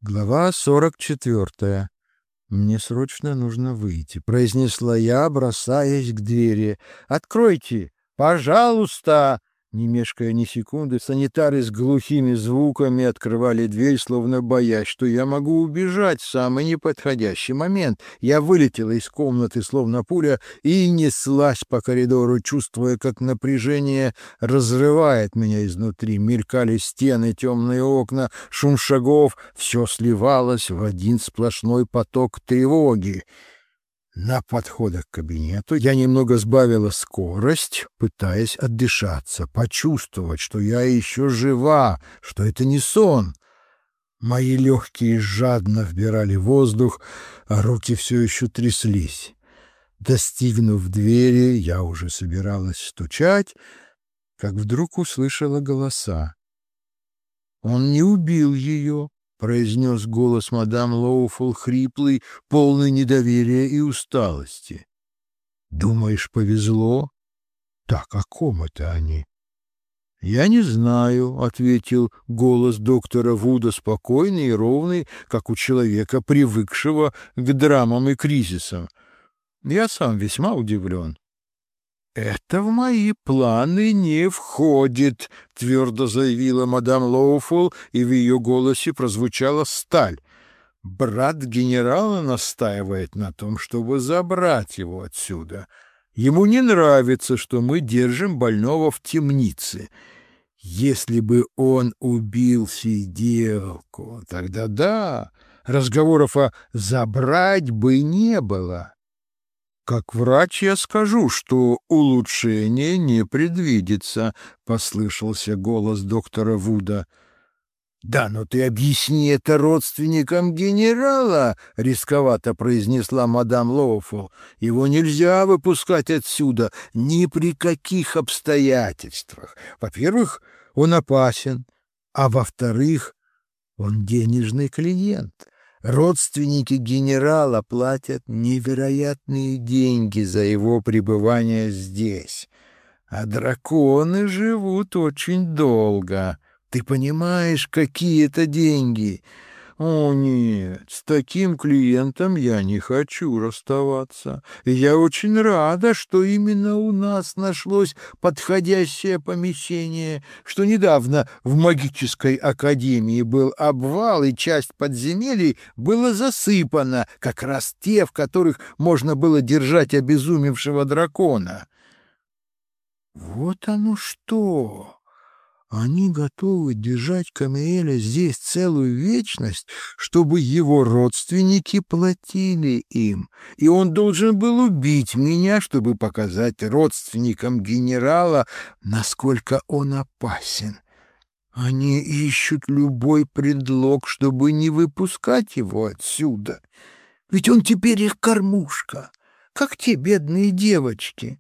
Глава 44. «Мне срочно нужно выйти», — произнесла я, бросаясь к двери. «Откройте! Пожалуйста!» Не мешкая ни секунды, санитары с глухими звуками открывали дверь, словно боясь, что я могу убежать в самый неподходящий момент. Я вылетела из комнаты, словно пуля, и неслась по коридору, чувствуя, как напряжение разрывает меня изнутри. Мелькали стены, темные окна, шум шагов. Все сливалось в один сплошной поток тревоги. На подходах к кабинету я немного сбавила скорость, пытаясь отдышаться, почувствовать, что я еще жива, что это не сон. Мои легкие жадно вбирали воздух, а руки все еще тряслись. Достигнув двери, я уже собиралась стучать, как вдруг услышала голоса. «Он не убил ее», — произнес голос мадам Лоуфул, хриплый, полный недоверия и усталости. «Думаешь, повезло? Так, о ком это они?» «Я не знаю», — ответил голос доктора Вуда, спокойный и ровный, как у человека, привыкшего к драмам и кризисам. «Я сам весьма удивлен». «Это в мои планы не входит», — твердо заявила мадам Лоуфул, и в ее голосе прозвучала сталь. «Брат генерала настаивает на том, чтобы забрать его отсюда. Ему не нравится, что мы держим больного в темнице. Если бы он убил сиделку, тогда да, разговоров о «забрать» бы не было». «Как врач я скажу, что улучшения не предвидится», — послышался голос доктора Вуда. «Да, но ты объясни это родственникам генерала», — рисковато произнесла мадам Лоуфул. «Его нельзя выпускать отсюда ни при каких обстоятельствах. Во-первых, он опасен, а во-вторых, он денежный клиент». Родственники генерала платят невероятные деньги за его пребывание здесь, а драконы живут очень долго. Ты понимаешь, какие это деньги? О, нет, с таким клиентом я не хочу расставаться. И я очень рада, что именно у нас нашлось подходящее помещение, что недавно в магической академии был обвал, и часть подземелий была засыпана, как раз те, в которых можно было держать обезумевшего дракона. Вот оно что! Они готовы держать Камиэля здесь целую вечность, чтобы его родственники платили им, и он должен был убить меня, чтобы показать родственникам генерала, насколько он опасен. Они ищут любой предлог, чтобы не выпускать его отсюда, ведь он теперь их кормушка, как те бедные девочки.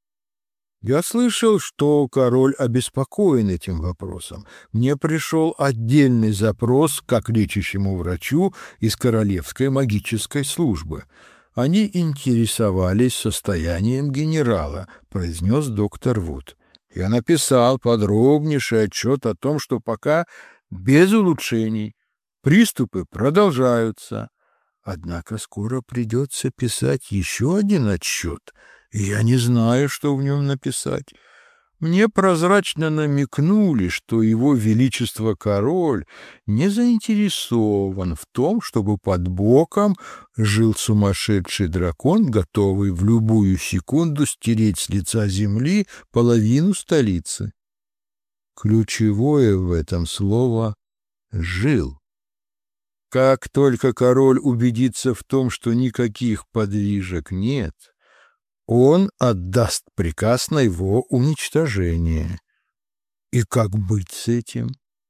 Я слышал, что король обеспокоен этим вопросом. Мне пришел отдельный запрос как лечащему врачу из Королевской магической службы. Они интересовались состоянием генерала, произнес доктор Вуд. Я написал подробнейший отчет о том, что пока без улучшений. Приступы продолжаются. Однако скоро придется писать еще один отчет, и я не знаю, что в нем написать. Мне прозрачно намекнули, что его величество король не заинтересован в том, чтобы под боком жил сумасшедший дракон, готовый в любую секунду стереть с лица земли половину столицы. Ключевое в этом слово «жил». Как только король убедится в том, что никаких подвижек нет, он отдаст приказ на его уничтожение. И как быть с этим?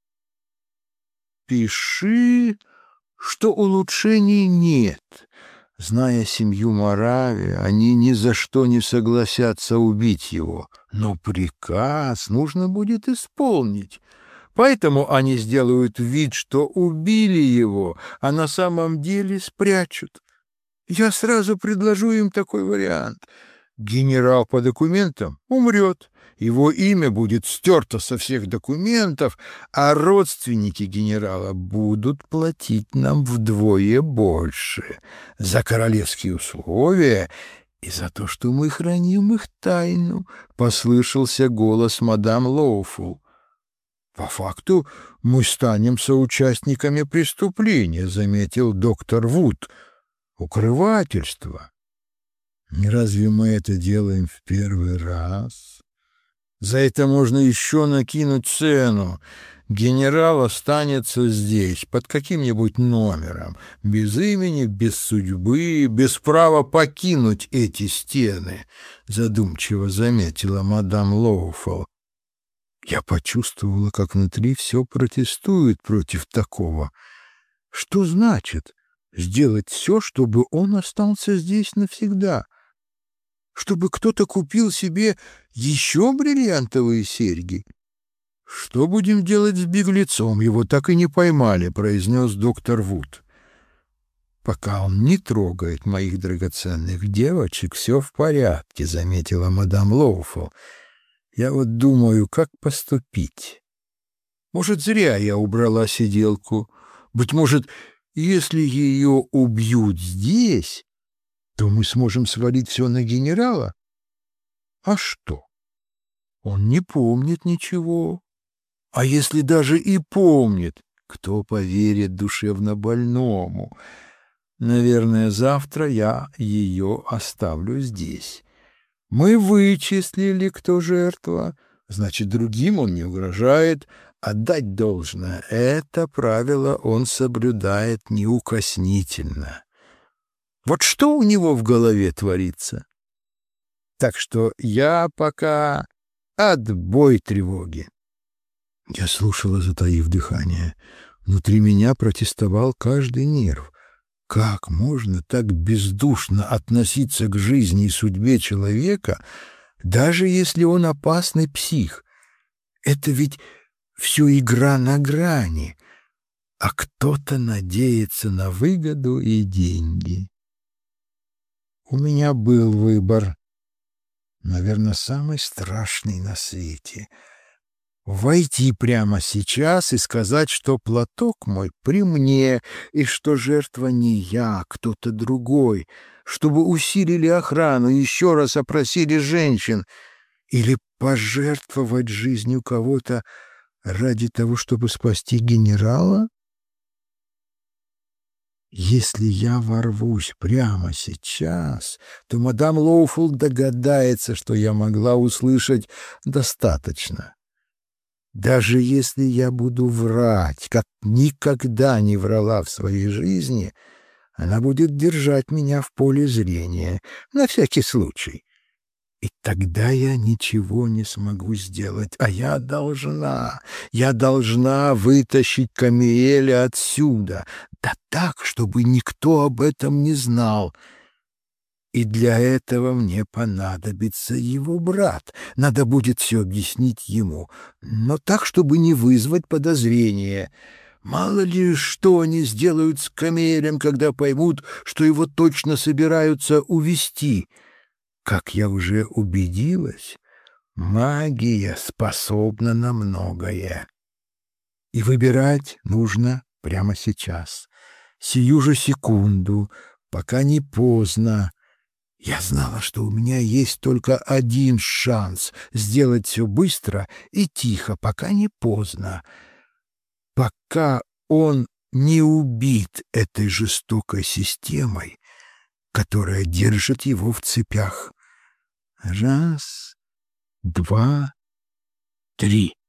Пиши, что улучшений нет. Зная семью Морави, они ни за что не согласятся убить его, но приказ нужно будет исполнить. Поэтому они сделают вид, что убили его, а на самом деле спрячут. Я сразу предложу им такой вариант. Генерал по документам умрет, его имя будет стерто со всех документов, а родственники генерала будут платить нам вдвое больше за королевские условия и за то, что мы храним их тайну, — послышался голос мадам Лоуфул. По факту мы станем соучастниками преступления, — заметил доктор Вуд. Укрывательство. И разве мы это делаем в первый раз? За это можно еще накинуть цену. Генерал останется здесь, под каким-нибудь номером, без имени, без судьбы, без права покинуть эти стены, — задумчиво заметила мадам Лоуфул. Я почувствовала, как внутри все протестует против такого. Что значит сделать все, чтобы он остался здесь навсегда? Чтобы кто-то купил себе еще бриллиантовые серьги? «Что будем делать с беглецом? Его так и не поймали», — произнес доктор Вуд. «Пока он не трогает моих драгоценных девочек, все в порядке», — заметила мадам Лоуфул. «Я вот думаю, как поступить. Может, зря я убрала сиделку. Быть может, если ее убьют здесь, то мы сможем свалить все на генерала? А что? Он не помнит ничего. А если даже и помнит, кто поверит душевно больному? Наверное, завтра я ее оставлю здесь. Мы вычислили, кто жертва, значит, другим он не угрожает. Отдать должное — это правило он соблюдает неукоснительно. Вот что у него в голове творится? Так что я пока отбой тревоги. Я слушала, затаив дыхание. Внутри меня протестовал каждый нерв. Как можно так бездушно относиться к жизни и судьбе человека, даже если он опасный псих? Это ведь все игра на грани, а кто-то надеется на выгоду и деньги. У меня был выбор, наверное, самый страшный на свете — войти прямо сейчас и сказать, что платок мой при мне, и что жертва не я, а кто-то другой, чтобы усилили охрану, еще раз опросили женщин, или пожертвовать жизнью кого-то ради того, чтобы спасти генерала? Если я ворвусь прямо сейчас, то мадам Лоуфул догадается, что я могла услышать достаточно. Даже если я буду врать, как никогда не врала в своей жизни, она будет держать меня в поле зрения, на всякий случай. И тогда я ничего не смогу сделать, а я должна вытащить Камиэля отсюда, да так, чтобы никто об этом не знал. И для этого мне понадобится его брат. Надо будет все объяснить ему, но так, чтобы не вызвать подозрения. Мало ли, что они сделают с Камелем, когда поймут, что его точно собираются увести. Как я уже убедилась, магия способна на многое. И выбирать нужно прямо сейчас, сию же секунду, пока не поздно. Я знала, что у меня есть только один шанс сделать все быстро и тихо, пока не поздно, пока он не убит этой жестокой системой, которая держит его в цепях. Раз, два, три.